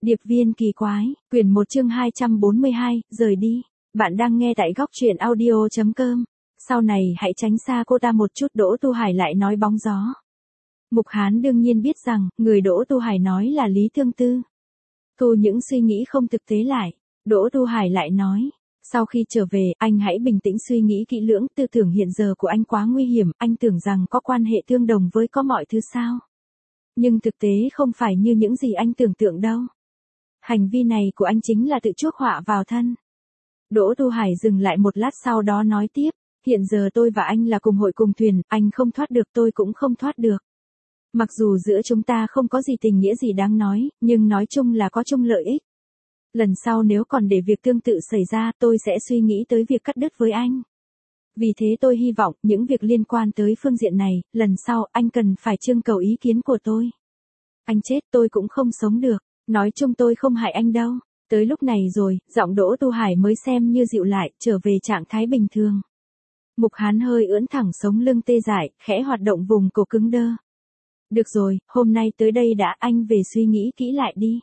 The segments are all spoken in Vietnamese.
Điệp viên kỳ quái, quyển 1 chương 242, rời đi. Bạn đang nghe tại góc truyện audio.com. Sau này hãy tránh xa cô ta một chút. Đỗ Tu Hải lại nói bóng gió. Mục Hán đương nhiên biết rằng, người Đỗ Tu Hải nói là Lý Thương Tư. Thu những suy nghĩ không thực tế lại. Đỗ Tu Hải lại nói, sau khi trở về, anh hãy bình tĩnh suy nghĩ kỹ lưỡng. Tư tưởng hiện giờ của anh quá nguy hiểm, anh tưởng rằng có quan hệ tương đồng với có mọi thứ sao. Nhưng thực tế không phải như những gì anh tưởng tượng đâu. Hành vi này của anh chính là tự chuốc họa vào thân. Đỗ Tu Hải dừng lại một lát sau đó nói tiếp, hiện giờ tôi và anh là cùng hội cùng thuyền, anh không thoát được tôi cũng không thoát được. Mặc dù giữa chúng ta không có gì tình nghĩa gì đáng nói, nhưng nói chung là có chung lợi ích. Lần sau nếu còn để việc tương tự xảy ra tôi sẽ suy nghĩ tới việc cắt đứt với anh. Vì thế tôi hy vọng những việc liên quan tới phương diện này, lần sau anh cần phải trưng cầu ý kiến của tôi. Anh chết tôi cũng không sống được. Nói chung tôi không hại anh đâu. Tới lúc này rồi, giọng Đỗ Tu Hải mới xem như dịu lại, trở về trạng thái bình thường. Mục Hán hơi ưỡn thẳng sống lưng tê dại, khẽ hoạt động vùng cổ cứng đơ. Được rồi, hôm nay tới đây đã, anh về suy nghĩ kỹ lại đi.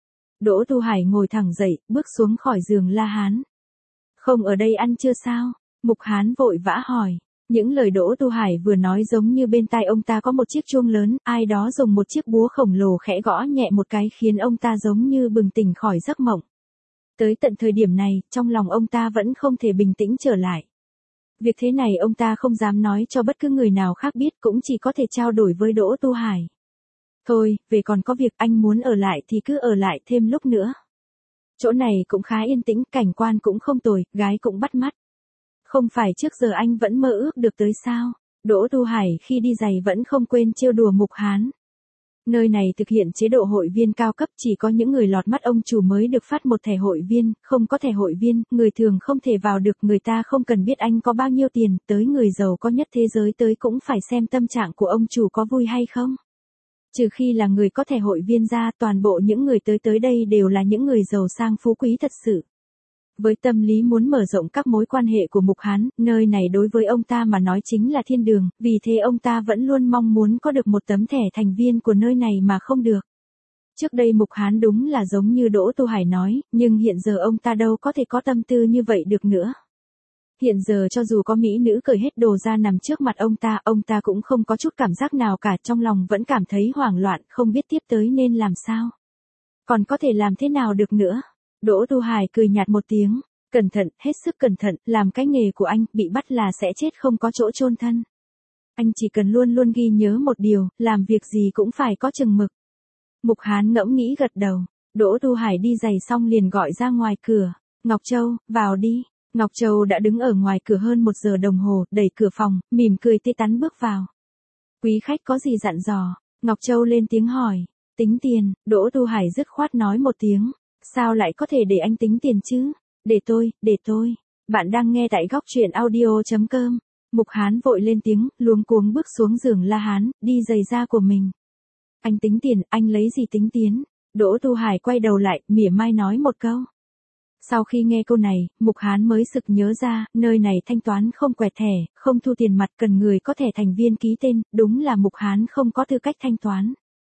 Đỗ Tu Hải ngồi thẳng dậy, bước xuống khỏi giường La Hán. Không ở đây ăn chưa sao? Mục Hán vội vã hỏi. Những lời Đỗ Tu Hải vừa nói giống như bên tai ông ta có một chiếc chuông lớn, ai đó dùng một chiếc búa khổng lồ khẽ gõ nhẹ một cái khiến ông ta giống như bừng tỉnh khỏi giấc mộng. Tới tận thời điểm này, trong lòng ông ta vẫn không thể bình tĩnh trở lại. Việc thế này ông ta không dám nói cho bất cứ người nào khác biết, cũng chỉ có thể trao đổi với Đỗ Tu Hải. Thôi, về còn có việc, anh muốn ở lại thì cứ ở lại thêm lúc nữa. Chỗ này cũng khá yên tĩnh, cảnh quan cũng không tồi, gái cũng bắt mắt. Không phải trước giờ anh vẫn mơ ước được tới sao? Đỗ Tu Hải khi đi giày vẫn không quên trêu đùa Mục Hán. Nơi này thực hiện chế độ hội viên cao cấp, chỉ có những người lọt mắt ông chủ mới được phát một thẻ hội viên, không có thẻ hội viên, người thường không thể vào được, người ta không cần biết anh có bao nhiêu tiền, tới người giàu có nhất thế giới tới cũng phải xem tâm trạng của ông chủ có vui hay không. Trừ khi là người có thẻ hội viên ra, toàn bộ những người tới đây đều là những người giàu sang phú quý thật sự. Với tâm lý muốn mở rộng các mối quan hệ của Mục Hán, nơi này đối với ông ta mà nói chính là thiên đường, vì thế ông ta vẫn luôn mong muốn có được một tấm thẻ thành viên của nơi này mà không được. Trước đây Mục Hán đúng là giống như Đỗ Tu Hải nói, nhưng hiện giờ ông ta đâu có thể có tâm tư như vậy được nữa. Hiện giờ cho dù có mỹ nữ cởi hết đồ ra nằm trước mặt ông ta cũng không có chút cảm giác nào cả, trong lòng vẫn cảm thấy hoảng loạn, không biết tiếp tới nên làm sao. Còn có thể làm thế nào được nữa? Đỗ Tu Hải cười nhạt một tiếng, cẩn thận, hết sức cẩn thận, làm cái nghề của anh, bị bắt là sẽ chết không có chỗ chôn thân. Anh chỉ cần luôn luôn ghi nhớ một điều, làm việc gì cũng phải có chừng mực. Mục Hán ngẫm nghĩ gật đầu, Đỗ Tu Hải đi giày xong liền gọi ra ngoài cửa, Ngọc Châu, vào đi. Ngọc Châu đã đứng ở ngoài cửa hơn 1 giờ đồng hồ, đẩy cửa phòng, mỉm cười tươi tắn bước vào. Quý khách có gì dặn dò? Ngọc Châu lên tiếng hỏi. Tính tiền, Đỗ Tu Hải dứt khoát nói một tiếng. Sao lại có thể để anh tính tiền chứ? Để tôi. Bạn đang nghe tại góc truyện audio.com. Mục Hán vội lên tiếng, luống cuống bước xuống giường La Hán, đi giày da của mình. Anh tính tiền, anh lấy gì tính tiền? Đỗ Tu Hải quay đầu lại, mỉa mai nói một câu. Sau khi nghe câu này, Mục Hán mới sực nhớ ra, nơi này thanh toán không quẹt thẻ, không thu tiền mặt, cần người có thẻ thành viên ký tên, đúng là Mục Hán không có tư cách thanh toán.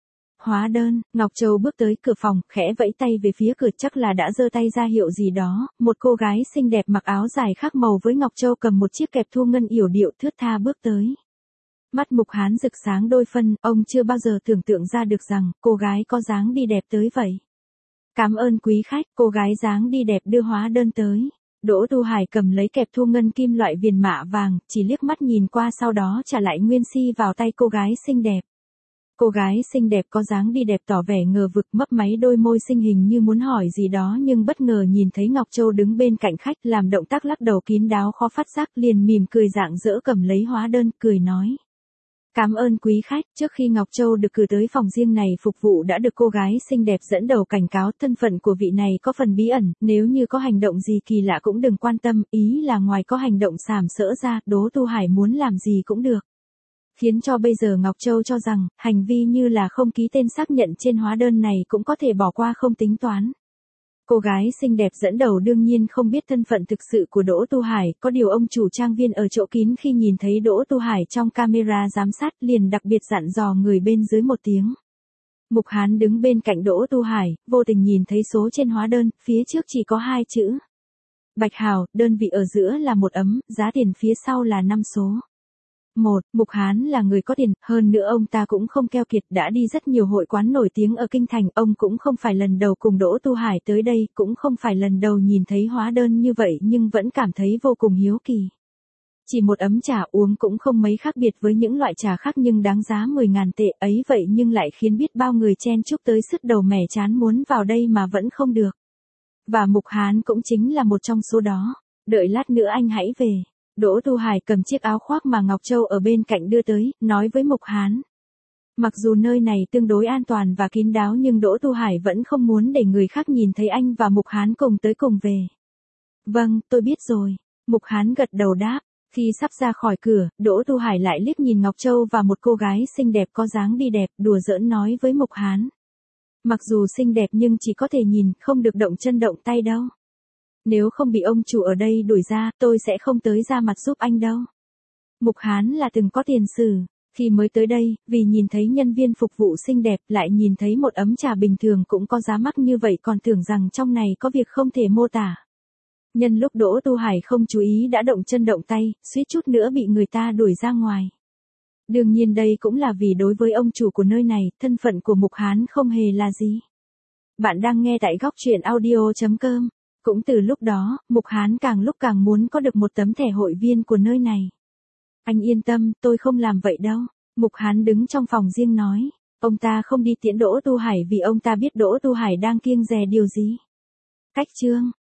Hóa đơn, Ngọc Châu bước tới cửa phòng, khẽ vẫy tay về phía cửa, chắc là đã giơ tay ra hiệu gì đó, một cô gái xinh đẹp mặc áo dài khác màu với Ngọc Châu cầm một chiếc kẹp thu ngân yểu điệu thướt tha bước tới. Mắt Mục Hán rực sáng đôi phân, ông chưa bao giờ tưởng tượng ra được rằng, cô gái có dáng đi đẹp tới vậy. Cảm ơn quý khách, cô gái dáng đi đẹp đưa hóa đơn tới. Đỗ Tu Hải cầm lấy kẹp thu ngân kim loại viền mạ vàng, chỉ liếc mắt nhìn qua sau đó trả lại nguyên si vào tay cô gái xinh đẹp. Cô gái xinh đẹp có dáng đi đẹp tỏ vẻ ngờ vực, mấp máy đôi môi xinh hình như muốn hỏi gì đó nhưng bất ngờ nhìn thấy Ngọc Châu đứng bên cạnh khách làm động tác lắc đầu kín đáo khó phát giác, liền mỉm cười rạng rỡ cầm lấy hóa đơn, cười nói. Cảm ơn quý khách. Trước khi Ngọc Châu được cử tới phòng riêng này phục vụ đã được cô gái xinh đẹp dẫn đầu cảnh cáo, thân phận của vị này có phần bí ẩn, nếu như có hành động gì kỳ lạ cũng đừng quan tâm, ý là ngoài có hành động sàm sỡ ra, Đỗ Tu Hải muốn làm gì cũng được. Khiến cho bây giờ Ngọc Châu cho rằng, hành vi như là không ký tên xác nhận trên hóa đơn này cũng có thể bỏ qua không tính toán. Cô gái xinh đẹp dẫn đầu đương nhiên không biết thân phận thực sự của Đỗ Tu Hải, có điều ông chủ trang viên ở chỗ kín khi nhìn thấy Đỗ Tu Hải trong camera giám sát liền đặc biệt dặn dò người bên dưới một tiếng. Mục Hán đứng bên cạnh Đỗ Tu Hải, vô tình nhìn thấy số trên hóa đơn, phía trước chỉ có 2 chữ. Bạch Hào, đơn vị ở giữa là một ấm, giá tiền phía sau là 5 số. Mục Hán là người có tiền, hơn nữa ông ta cũng không keo kiệt, đã đi rất nhiều hội quán nổi tiếng ở Kinh Thành, ông cũng không phải lần đầu cùng Đỗ Tu Hải tới đây, cũng không phải lần đầu nhìn thấy hóa đơn như vậy nhưng vẫn cảm thấy vô cùng hiếu kỳ. Chỉ một ấm trà uống cũng không mấy khác biệt với những loại trà khác nhưng đáng giá 10.000 tệ ấy vậy nhưng lại khiến biết bao người chen chúc tới sứt đầu mẻ chán muốn vào đây mà vẫn không được. Và Mục Hán cũng chính là một trong số đó. Đợi lát nữa anh hãy về. Đỗ Tu Hải cầm chiếc áo khoác mà Ngọc Châu ở bên cạnh đưa tới, nói với Mục Hán. Mặc dù nơi này tương đối an toàn và kín đáo nhưng Đỗ Tu Hải vẫn không muốn để người khác nhìn thấy anh và Mục Hán cùng tới cùng về. Vâng, tôi biết rồi. Mục Hán gật đầu đáp. Khi sắp ra khỏi cửa, Đỗ Tu Hải lại liếc nhìn Ngọc Châu và một cô gái xinh đẹp có dáng đi đẹp, đùa giỡn nói với Mục Hán. Mặc dù xinh đẹp nhưng chỉ có thể nhìn, không được động chân động tay đâu. Nếu không bị ông chủ ở đây đuổi ra, tôi sẽ không tới ra mặt giúp anh đâu. Mục Hán là từng có tiền sử. Khi mới tới đây, vì nhìn thấy nhân viên phục vụ xinh đẹp lại nhìn thấy một ấm trà bình thường cũng có giá mắc như vậy còn tưởng rằng trong này có việc không thể mô tả. Nhân lúc Đỗ Tu Hải không chú ý đã động chân động tay, suýt chút nữa bị người ta đuổi ra ngoài. Đương nhiên đây cũng là vì đối với ông chủ của nơi này, thân phận của Mục Hán không hề là gì. Bạn đang nghe tại góc truyện audio.com. Cũng từ lúc đó, Mục Hán càng lúc càng muốn có được một tấm thẻ hội viên của nơi này. Anh yên tâm, tôi không làm vậy đâu. Mục Hán đứng trong phòng riêng nói. Ông ta không đi tiễn Đỗ Tu Hải vì ông ta biết Đỗ Tu Hải đang kiêng dè điều gì. Cách chương